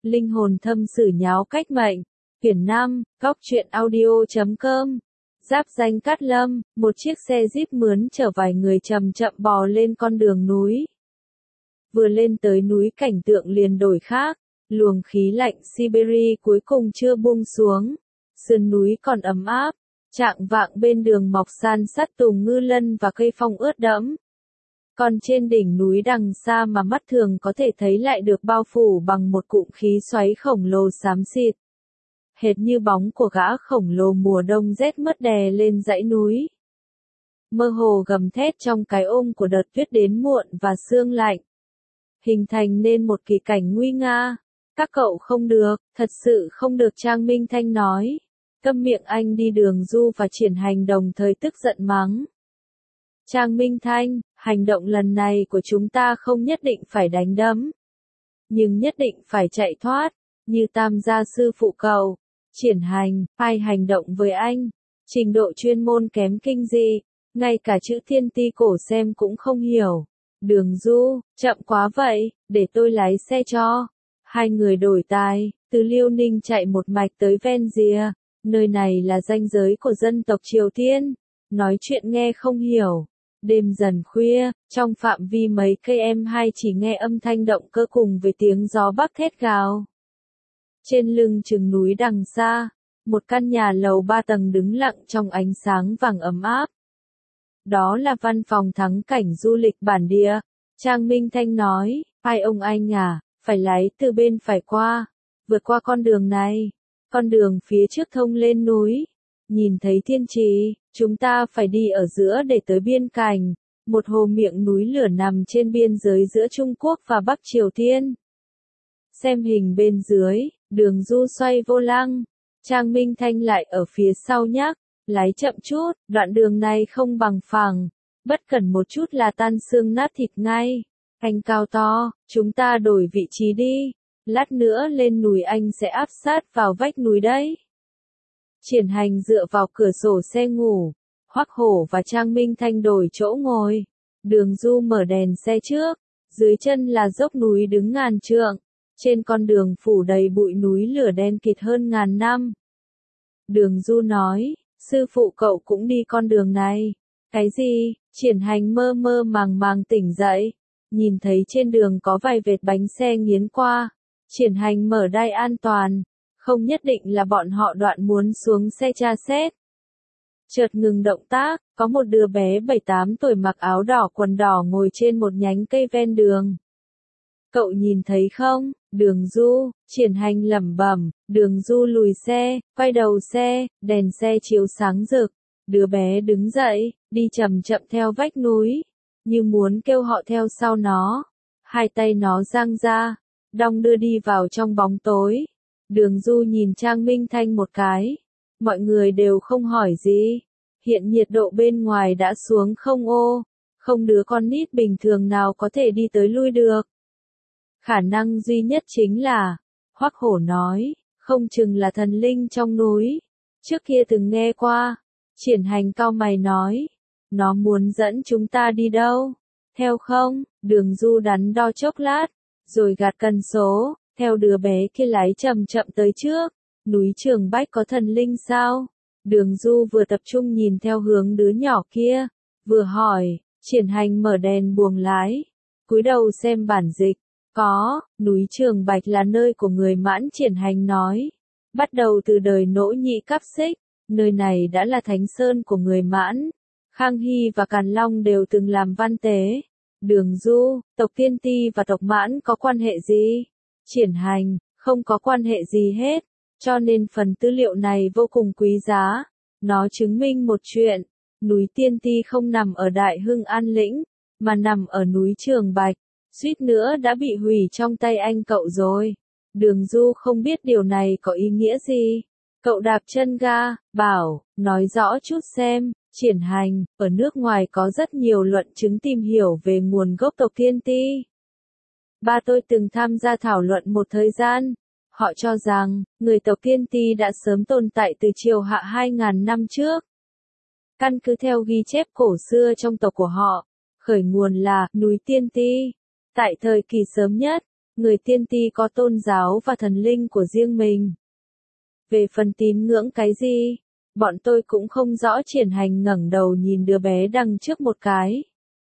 Linh hồn thâm sử nháo cách mệnh. Quyển 5, Góc truyện audio.com. Giáp danh Cát Lâm, một chiếc xe Jeep mướn chở vài người chậm chậm bò lên con đường núi. Vừa lên tới núi cảnh tượng liền đổi khác, luồng khí lạnh Siberia cuối cùng chưa buông xuống. Sườn núi còn ấm áp, chạng vạng bên đường mọc san sát tùng ngư lân và cây phong ướt đẫm. Còn trên đỉnh núi đằng xa mà mắt thường có thể thấy lại được bao phủ bằng một cụm khí xoáy khổng lồ xám xịt. Hệt như bóng của gã khổng lồ mùa đông rét mướt đè lên dãy núi. Mơ hồ gầm thét trong cái ôm của đợt tuyết đến muộn và sương lạnh. Hình thành nên một kỳ cảnh nguy nga. Các cậu không được, thật sự không được, Trang Minh Thanh nói. Câm miệng, anh đi. Đường Du và Triển Hành đồng thời tức giận mắng. Trang Minh Thanh, hành động lần này của chúng ta không nhất định phải đánh đấm, nhưng nhất định phải chạy thoát, như Tam gia sư phụ cậu. Triển Hành, ai hành động với anh? Trình độ chuyên môn kém kinh dị, ngay cả chữ thiên ti cổ xem cũng không hiểu. Đường Du, chậm quá vậy, để tôi lái xe cho. Hai người đổi tài, từ Liêu Ninh chạy một mạch tới ven rìa. Nơi này là ranh giới của dân tộc Triều Tiên. Nói chuyện nghe không hiểu. Đêm dần khuya, trong phạm vi mấy cây M2 chỉ nghe âm thanh động cơ cùng với tiếng gió bắc thét gào. Trên lưng chừng núi đằng xa, một căn nhà lầu 3 tầng đứng lặng trong ánh sáng vàng ấm áp. Đó là văn phòng thắng cảnh du lịch bản địa. Trang Minh Thanh nói, ai ông anh à, phải lái từ bên phải qua, vượt qua con đường này. Con đường phía trước thông lên núi. Nhìn thấy thiên trì, chúng ta phải đi ở giữa để tới biên cảnh. Một hồ miệng núi lửa nằm trên biên giới giữa Trung Quốc và Bắc Triều Tiên. Xem hình bên dưới, Đường Du xoay vô lăng. Trang Minh Thanh lại ở phía sau nhắc, lái chậm chút, đoạn đường này không bằng phẳng. Bất cẩn một chút là tan xương nát thịt ngay. Anh cao to, chúng ta đổi vị trí đi. Lát nữa lên núi anh sẽ áp sát vào vách núi đấy. Triển Hành dựa vào cửa sổ xe ngủ. Hoắc Hổ và Trang Minh Thanh đổi chỗ ngồi. Đường Du mở đèn xe trước. Dưới chân là dốc núi đứng ngàn trượng. Trên con đường phủ đầy bụi núi lửa đen kịt hơn ngàn năm. Đường Du nói, sư phụ cậu cũng đi con đường này. Cái gì? Triển Hành mơ mơ màng màng tỉnh dậy. Nhìn thấy trên đường có vài vệt bánh xe nghiến qua. Triển Hành mở đai an toàn. Không nhất định là bọn họ đoạn muốn xuống xe tra xét. Chợt ngừng động tác, có một đứa bé 7-8 tuổi mặc áo đỏ quần đỏ ngồi trên một nhánh cây ven đường. Cậu nhìn thấy không? Đường Du, Triển Hành lẩm bẩm. Đường Du lùi xe, quay đầu xe, đèn xe chiếu sáng rực. Đứa bé đứng dậy, đi chậm chậm theo vách núi, như muốn kêu họ theo sau nó. Hai tay nó dang ra, đong đưa đi vào trong bóng tối. Đường Du nhìn Trang Minh Thanh một cái. Mọi người đều không hỏi gì. Hiện nhiệt độ bên ngoài đã xuống không đứa con nít bình thường nào có thể đi tới lui được. Khả năng duy nhất chính là, Hoắc Hổ nói, không chừng là thần linh trong núi. Trước kia từng nghe qua. Triển Hành cau mày nói, nó muốn dẫn chúng ta đi đâu? Theo không? Đường Du đắn đo chốc lát, rồi gạt cân số, theo đứa bé kia lái chậm chậm tới trước. Núi Trường Bách có thần linh sao? Đường Du vừa tập trung nhìn theo hướng đứa nhỏ kia, vừa hỏi. Triển Hành mở đèn buồng lái, cúi đầu xem bản dịch. Có, núi Trường Bạch là nơi của người Mãn. Triển Hành nói. Bắt đầu từ đời Nỗ Nhĩ Cáp Xích, nơi này đã là thánh sơn của người Mãn. Khang Hy và Càn Long đều từng làm văn tế. Đường Du, tộc Tiên Ti và tộc Mãn có quan hệ gì? Triển Hành, không có quan hệ gì hết. Cho nên phần tư liệu này vô cùng quý giá. Nó chứng minh một chuyện. Núi Tiên Ti không nằm ở Đại Hưng An Lĩnh, mà nằm ở núi Trường Bạch. Suýt nữa đã bị hủy trong tay anh cậu rồi. Đường Du không biết điều này có ý nghĩa gì. Cậu đạp chân ga, bảo, nói rõ chút xem. Triển Hành, ở nước ngoài có rất nhiều luận chứng tìm hiểu về nguồn gốc tộc Tiên Ti. Ba tôi từng tham gia thảo luận một thời gian. Họ cho rằng, người tộc Tiên Ti đã sớm tồn tại từ triều Hạ 2.000 năm trước. Căn cứ theo ghi chép cổ xưa trong tộc của họ, khởi nguồn là núi Tiên Ti. Tại thời kỳ sớm nhất, Người tiên ti có tôn giáo và thần linh của riêng mình. Về phần tín ngưỡng cái gì? Bọn tôi cũng không rõ. Triển Hành ngẩng đầu nhìn đứa bé đằng trước một cái.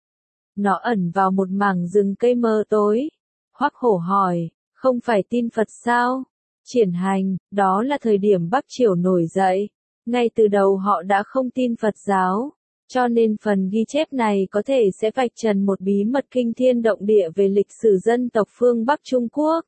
Nó ẩn vào một mảng rừng cây mờ tối. Hoắc Hổ hỏi, không phải tin Phật sao? Triển Hành, đó là thời điểm Bắc Triều nổi dậy. Ngay từ đầu họ đã không tin Phật giáo. Cho nên phần ghi chép này có thể sẽ vạch trần một bí mật kinh thiên động địa về lịch sử dân tộc phương Bắc Trung Quốc.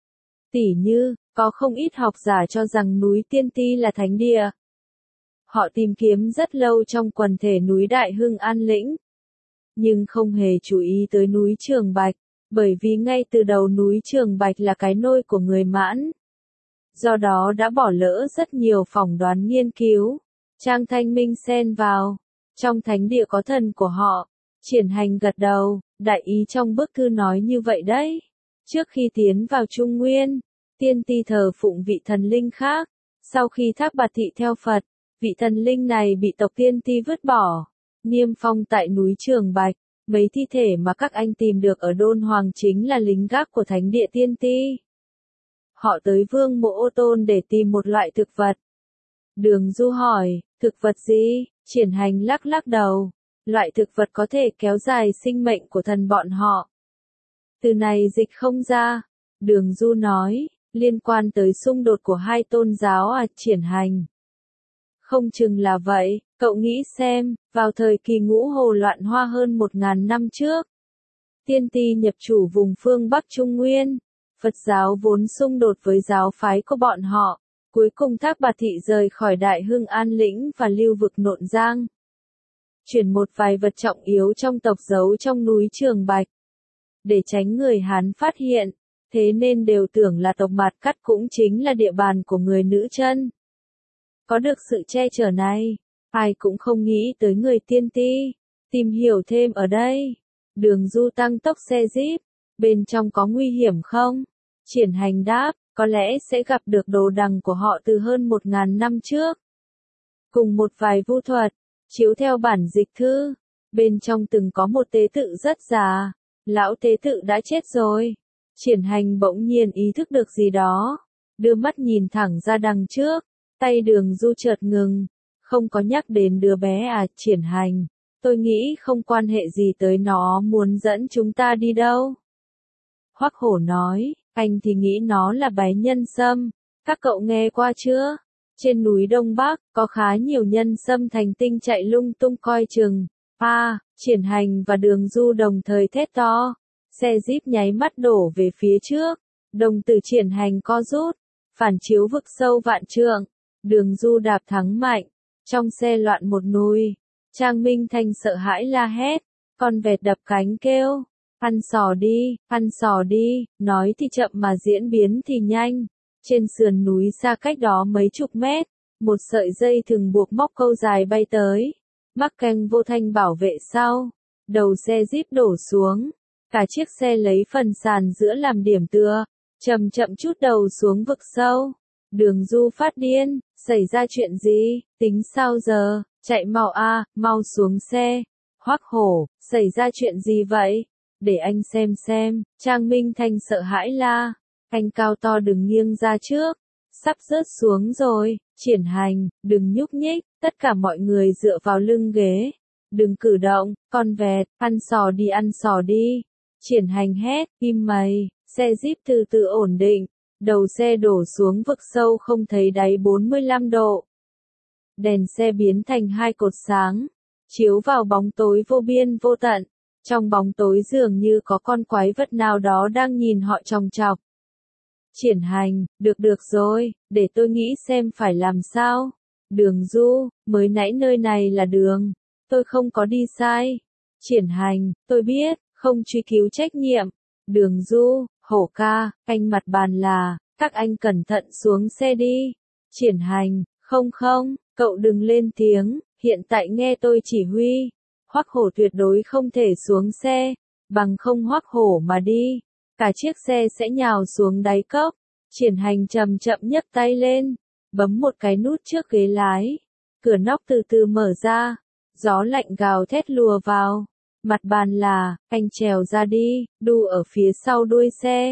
Tỉ như, có không ít học giả cho rằng núi Tiên Ti là thánh địa. Họ tìm kiếm rất lâu trong quần thể núi Đại Hưng An Lĩnh. Nhưng không hề chú ý tới núi Trường Bạch, bởi vì ngay từ đầu núi Trường Bạch là cái nôi của người Mãn. Do đó đã bỏ lỡ rất nhiều phỏng đoán nghiên cứu. Trang Thanh Minh xen vào. Trong thánh địa có thần của họ. Triển Hành gật đầu, đại ý trong bức thư nói như vậy đấy. Trước khi tiến vào Trung Nguyên, Tiên Ti thờ phụng vị thần linh khác. Sau khi Thác Bạt Thị theo Phật, vị thần linh này bị tộc Tiên Ti vứt bỏ. Niêm phong tại núi Trường Bạch. Mấy thi thể mà các anh tìm được ở Đôn Hoàng chính là lính gác của thánh địa Tiên Ti. Họ tới Vương Mộ Ô Tôn để tìm một loại thực vật. Đường Du hỏi, thực vật gì? Triển Hành lắc lắc đầu. Loại thực vật có thể kéo dài sinh mệnh của thần bọn họ. Từ này dịch không ra. Đường Du nói, liên quan tới xung đột của hai tôn giáo à? Triển Hành. Không chừng là vậy, cậu nghĩ xem, vào thời kỳ Ngũ Hồ loạn hoa hơn 1000 năm trước. Tiên Ti nhập chủ vùng phương Bắc Trung Nguyên. Phật giáo vốn xung đột với giáo phái của bọn họ. Cuối cùng Thác Bạt Thị rời khỏi Đại Hưng An Lĩnh và lưu vực Nộn Giang. Chuyển một vài vật trọng yếu trong tộc giấu trong núi Trường Bạch. Để tránh người Hán phát hiện, thế nên đều tưởng là tộc Mạt Cắt cũng chính là địa bàn của người nữ chân. Có được sự che chở này, ai cũng không nghĩ tới người Tiên Ti. Tìm hiểu thêm ở đây. Đường Du tăng tốc xe jeep. Bên trong có nguy hiểm không? Triển Hành đáp, có lẽ sẽ gặp được đồ đằng của họ từ hơn 1000 năm trước. Cùng một vài vu thuật, chiếu theo bản dịch thư. Bên trong từng có một tế tự rất già. Lão tế tự đã chết rồi. Triển Hành bỗng nhiên ý thức được gì đó. Đưa mắt nhìn thẳng ra đằng trước. Tay Đường Du chợt ngừng. Không có nhắc đến đứa bé à? Triển Hành. Tôi nghĩ không quan hệ gì tới nó muốn dẫn chúng ta đi đâu. Hoắc Hổ nói, anh thì nghĩ nó là bé nhân sâm. Các cậu nghe qua chưa? Trên núi Đông Bắc, có khá nhiều nhân sâm thành tinh chạy lung tung coi chừng. Triển Hành và Đường Du đồng thời thét to. Xe jeep nháy mắt đổ về phía trước. Đồng tử Triển Hành co rút. Phản chiếu vực sâu vạn trượng. Đường Du đạp thắng mạnh. Trong xe loạn một nùi. Trang Minh Thanh sợ hãi la hét. Con vẹt đập cánh kêu. Ăn sò đi, nói thì chậm mà diễn biến thì nhanh. Trên sườn núi xa cách đó mấy chục mét, một sợi dây thừng buộc móc câu dài bay tới. Mắc keng vô thanh bảo vệ sau. Đầu xe jeep đổ xuống. Cả chiếc xe lấy phần sàn giữa làm điểm tựa. Chậm chậm chút đầu xuống vực sâu. Đường Du phát điên, xảy ra chuyện gì, tính sao giờ, chạy mau mau xuống xe. Hoắc Hổ, xảy ra chuyện gì vậy? Để anh xem. Trang Minh Thanh sợ hãi la. Anh cao to đừng nghiêng ra trước. Sắp rớt xuống rồi. Triển Hành, đừng nhúc nhích. Tất cả mọi người dựa vào lưng ghế. Đừng cử động, con vẹt, ăn sò đi. Triển Hành hét, im mày. Xe jeep từ từ ổn định. Đầu xe đổ xuống vực sâu không thấy đáy 45 độ. Đèn xe biến thành hai cột sáng. Chiếu vào bóng tối vô biên vô tận. Trong bóng tối dường như có con quái vật nào đó đang nhìn họ chòng chọc. Triển Hành, được rồi, để tôi nghĩ xem phải làm sao. Đường Du, mới nãy nơi này là đường. Tôi không có đi sai. Triển Hành, tôi biết, không truy cứu trách nhiệm. Đường Du, Hổ ca, anh mặt bàn là, các anh cẩn thận xuống xe đi. Triển Hành, không, cậu đừng lên tiếng, hiện tại nghe tôi chỉ huy. Hoắc Hổ tuyệt đối không thể xuống xe, bằng không Hoắc Hổ mà đi, cả chiếc xe sẽ nhào xuống đáy cốc. Triển Hành chậm chậm nhấc tay lên, bấm một cái nút trước ghế lái. Cửa nóc từ từ mở ra, gió lạnh gào thét lùa vào. Mặt bàn là, anh trèo ra đi, đu ở phía sau đuôi xe.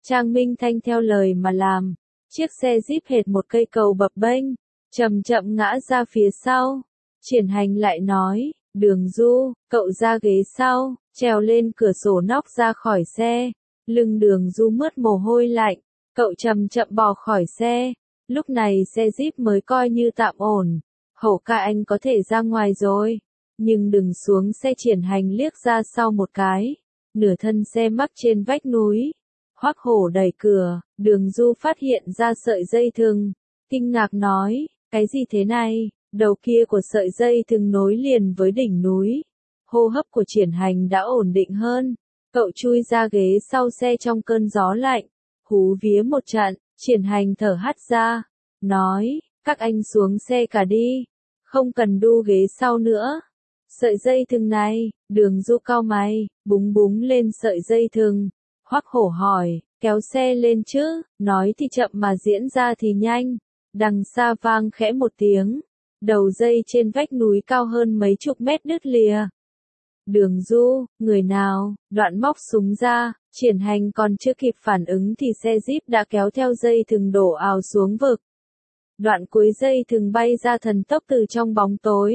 Trang Minh Thanh theo lời mà làm. Chiếc xe Jeep hệt một cây cầu bập bênh, chậm chậm ngã ra phía sau. Triển Hành lại nói, Đường Du, cậu ra ghế sau, trèo lên cửa sổ nóc ra khỏi xe. Lưng Đường Du mướt mồ hôi lạnh, cậu chậm chậm bò khỏi xe. Lúc này xe Jeep mới coi như tạm ổn. Hổ ca anh có thể ra ngoài rồi. Nhưng đừng xuống xe. Triển Hành liếc ra sau một cái. Nửa thân xe mắc trên vách núi. Hoắc Hổ đẩy cửa, Đường Du phát hiện ra sợi dây thừng. Kinh ngạc nói, cái gì thế này? Đầu kia của sợi dây thừng nối liền với đỉnh núi. Hô hấp của Triển Hành đã ổn định hơn. Cậu chui ra ghế sau xe trong cơn gió lạnh. Hú vía một trận, Triển Hành thở hắt ra. Nói, các anh xuống xe cả đi. Không cần đu ghế sau nữa. Sợi dây thừng này, Đường Du cau mày, búng búng lên sợi dây thừng. Hoắc Hổ hỏi, kéo xe lên chứ, nói thì chậm mà diễn ra thì nhanh. Đằng xa vang khẽ một tiếng. Đầu dây trên vách núi cao hơn mấy chục mét đứt lìa. Đường Du, người nào, đoạn móc súng ra. Triển Hành còn chưa kịp phản ứng thì xe Jeep đã kéo theo dây thừng đổ ào xuống vực. Đoạn cuối dây thừng bay ra thần tốc từ trong bóng tối.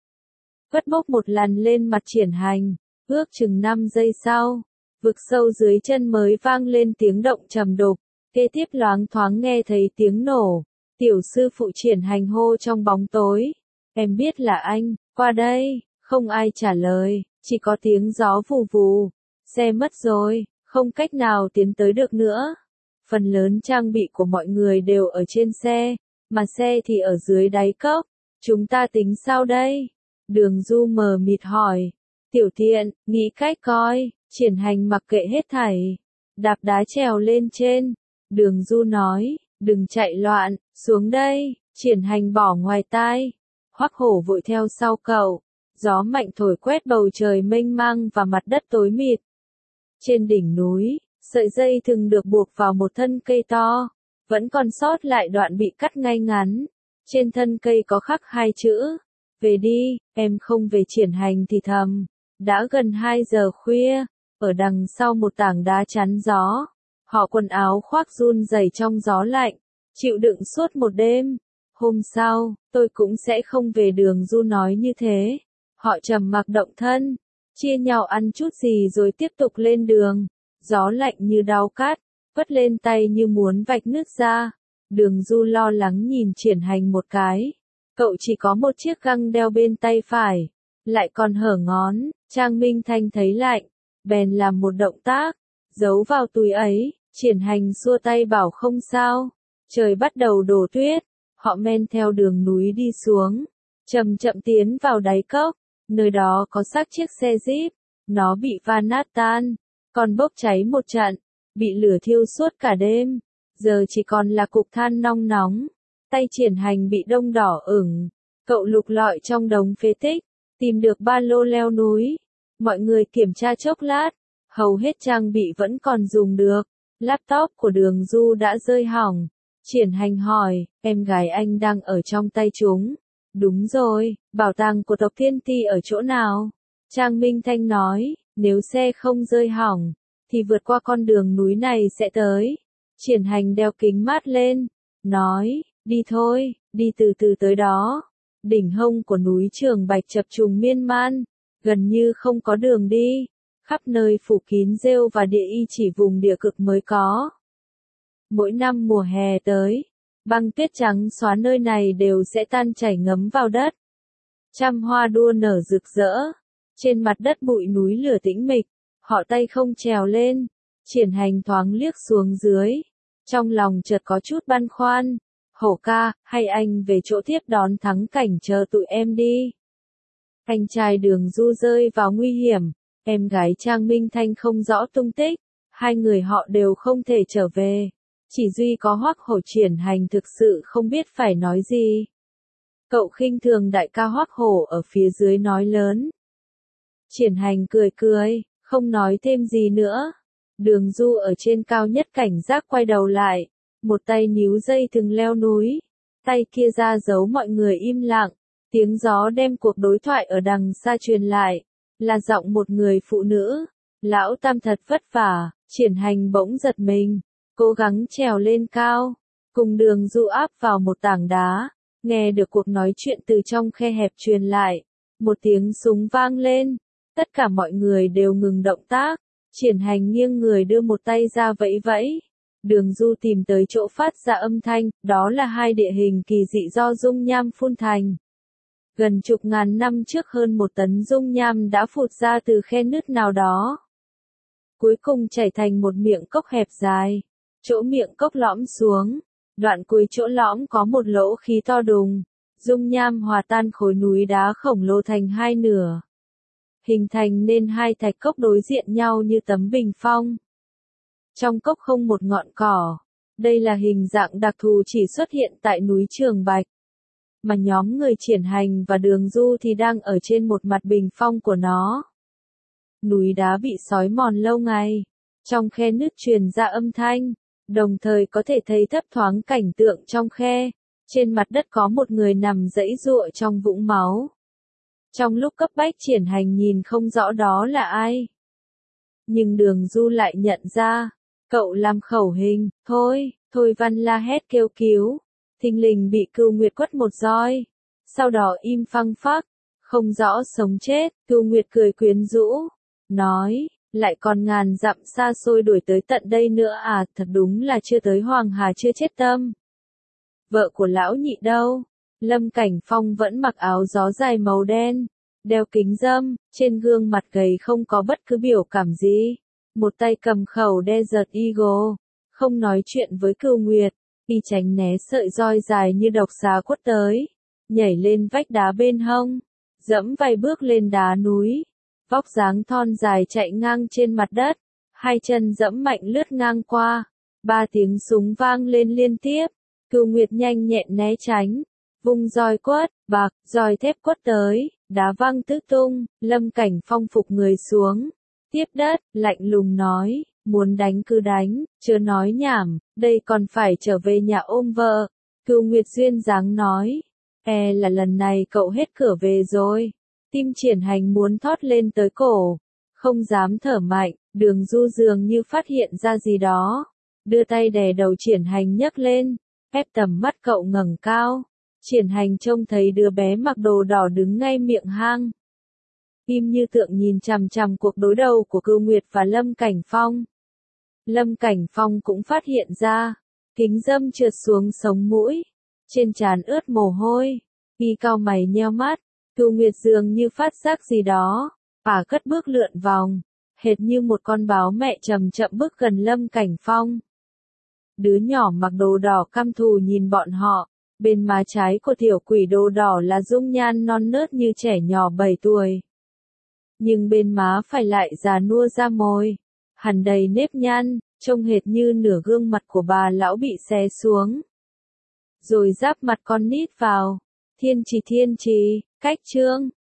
Vất bốc một lần lên mặt Triển Hành, ước chừng 5 giây sau, vực sâu dưới chân mới vang lên tiếng động trầm đục, kế tiếp loáng thoáng nghe thấy tiếng nổ. Tiểu sư phụ Triển Hành hô trong bóng tối, em biết là anh, qua đây. Không ai trả lời, chỉ có tiếng gió vù vù. Xe mất rồi, không cách nào tiến tới được nữa. Phần lớn trang bị của mọi người đều ở trên xe, mà xe thì ở dưới đáy cốc. Chúng ta tính sao đây? Đường Du mờ mịt hỏi. Tiểu Thiện, nghĩ cách coi. Triển Hành mặc kệ hết thảy, đạp đá trèo lên trên. Đường Du nói, đừng chạy loạn, xuống đây. Triển Hành bỏ ngoài tai. Hoắc Hổ vội theo sau cậu. Gió mạnh thổi quét bầu trời mênh mang và mặt đất tối mịt. Trên đỉnh núi, sợi dây thừng được buộc vào một thân cây to, vẫn còn sót lại đoạn bị cắt ngay ngắn. Trên thân cây có khắc 2 chữ, về đi, em không về. Triển Hành thì thầm. Đã gần 2 giờ khuya, ở đằng sau một tảng đá chắn gió, họ quần áo khoác run rẩy trong gió lạnh, chịu đựng suốt một đêm. Hôm sau, tôi cũng sẽ không về. Đường Du nói như thế. Họ trầm mặc động thân, chia nhau ăn chút gì rồi tiếp tục lên đường. Gió lạnh như đao cắt, vất lên tay như muốn vạch nứt ra. Đường Du lo lắng nhìn Triển Hành một cái. Cậu chỉ có một chiếc găng đeo bên tay phải, lại còn hở ngón. Trang Minh Thanh thấy lạnh, bèn làm một động tác, giấu vào túi ấy. Triển Hành xua tay bảo không sao. Trời bắt đầu đổ tuyết, họ men theo đường núi đi xuống, chậm chậm tiến vào đáy cốc. Nơi đó có xác chiếc xe Jeep, nó bị va nát tan, còn bốc cháy một trận, bị lửa thiêu suốt cả đêm. Giờ chỉ còn là cục than nong nóng. Tay Triển Hành bị đông đỏ ửng. Cậu lục lọi trong đống phế tích, tìm được ba lô leo núi. Mọi người kiểm tra chốc lát, hầu hết trang bị vẫn còn dùng được. Laptop của Đường Du đã rơi hỏng. Triển Hành hỏi, em gái anh đang ở trong tay chúng. Đúng rồi, bảo tàng của tộc Thiên Ti ở chỗ nào? Trang Minh Thanh nói, nếu xe không rơi hỏng, thì vượt qua con đường núi này sẽ tới. Triển Hành đeo kính mát lên, nói, đi thôi, đi từ từ tới đó. Đỉnh hông của núi Trường Bạch chập trùng miên man, gần như không có đường đi, khắp nơi phủ kín rêu và địa y chỉ vùng địa cực mới có. Mỗi năm mùa hè tới, băng tuyết trắng xóa nơi này đều sẽ tan chảy ngấm vào đất. Trăm hoa đua nở rực rỡ, trên mặt đất bụi núi lửa tĩnh mịch, họ tay không trèo lên. Triển Hành thoáng liếc xuống dưới, trong lòng chợt có chút băn khoăn. Hổ ca, hay anh về chỗ tiếp đón Thắng Cảnh chờ tụi em đi. Anh trai Đường Du rơi vào nguy hiểm, em gái Trang Minh Thanh không rõ tung tích, hai người họ đều không thể trở về. Chỉ duy có Hoắc Hổ. Triển Hành thực sự không biết phải nói gì. Cậu khinh thường đại ca Hoắc Hổ ở phía dưới nói lớn. Triển Hành cười cười, không nói thêm gì nữa. Đường Du ở trên cao nhất cảnh giác quay đầu lại, một tay níu dây thừng leo núi, tay kia ra dấu mọi người im lặng. Tiếng gió đem cuộc đối thoại ở đằng xa truyền lại, là giọng một người phụ nữ. Lão Tam thật vất vả. Triển Hành bỗng giật mình. cố gắng trèo lên cao, cùng Đường Du áp vào một tảng đá, nghe được cuộc nói chuyện từ trong khe hẹp truyền lại, một tiếng súng vang lên, tất cả mọi người đều ngừng động tác, Triển Hành nghiêng người đưa một tay ra vẫy vẫy. Đường Du tìm tới chỗ phát ra âm thanh, đó là hai địa hình kỳ dị do dung nham phun thành. Gần chục ngàn năm trước hơn 1 tấn dung nham đã phụt ra từ khe nứt nào đó. Cuối cùng chảy thành một miệng cốc hẹp dài. Chỗ miệng cốc lõm xuống, đoạn cuối chỗ lõm có một lỗ khí to đùng. Dung nham hòa tan khối núi đá khổng lồ thành hai nửa. Hình thành nên hai thạch cốc đối diện nhau như tấm bình phong. Trong cốc không một ngọn cỏ. Đây là hình dạng đặc thù chỉ xuất hiện tại núi Trường Bạch. Mà nhóm người Triển Hành và Đường Du thì đang ở trên một mặt bình phong của nó. Núi đá bị xói mòn lâu ngày. Trong khe nứt truyền ra âm thanh, đồng thời có thể thấy thấp thoáng cảnh tượng trong khe. Trên mặt đất có một người nằm giãy giụa trong vũng máu. Trong lúc cấp bách Triển Hành nhìn không rõ đó là ai. Nhưng Đường Du lại nhận ra, cậu làm khẩu hình, thôi Văn la hét kêu cứu. Thình lình bị Cưu Nguyệt quất một roi. Sau đó im phăng phắc, không rõ sống chết. Cưu Nguyệt cười quyến rũ, nói, lại còn ngàn dặm xa xôi đuổi tới tận đây nữa à, thật đúng là chưa tới Hoàng Hà chưa chết tâm. Vợ của lão nhị đâu? Lâm Cảnh Phong vẫn mặc áo gió dài màu đen, đeo kính râm, trên gương mặt gầy không có bất cứ biểu cảm gì. Một tay cầm khẩu Desert Eagle, không nói chuyện với Cưu Nguyệt, y tránh né sợi roi dài như độc xà quất tới, nhảy lên vách đá bên hông, dẫm vài bước lên đá núi, vóc dáng thon dài chạy ngang trên mặt đất, hai chân dẫm mạnh lướt ngang qua, 3 tiếng súng vang lên liên tiếp, Cưu Nguyệt nhanh nhẹn né tránh, vung roi quất, bạc, roi thép quất tới, đá văng tứ tung, Lâm Cảnh Phong phục người xuống, tiếp đất, lạnh lùng nói, muốn đánh cứ đánh, chưa nói nhảm, đây còn phải trở về nhà ôm vợ. Cưu Nguyệt duyên dáng nói, là lần này cậu hết cửa về rồi. Tim Triển Hành muốn thoát lên tới cổ, không dám thở mạnh. Đường Du dường như phát hiện ra gì đó, đưa tay đè đầu Triển Hành nhấc lên, ép tầm mắt cậu ngẩng cao. Triển Hành trông thấy đứa bé mặc đồ đỏ đứng ngay miệng hang. Im như tượng nhìn chằm chằm cuộc đối đầu của Cưu Nguyệt và Lâm Cảnh Phong. Lâm Cảnh Phong cũng phát hiện ra, kính râm trượt xuống sống mũi, trên trán ướt mồ hôi, y cau mày nheo mắt. Cưu Nguyệt dường như phát giác gì đó, cất bước lượn vòng, hệt như một con báo mẹ chậm chậm bước gần Lâm Cảnh Phong. Đứa nhỏ mặc đồ đỏ căm thù nhìn bọn họ, bên má trái của tiểu quỷ đồ đỏ là dung nhan non nớt như trẻ nhỏ 7 tuổi. Nhưng bên má phải lại già nua ra môi, hằn đầy nếp nhăn, trông hệt như nửa gương mặt của bà lão bị xé xuống. Rồi giáp mặt con nít vào, thiên trì, cách chương.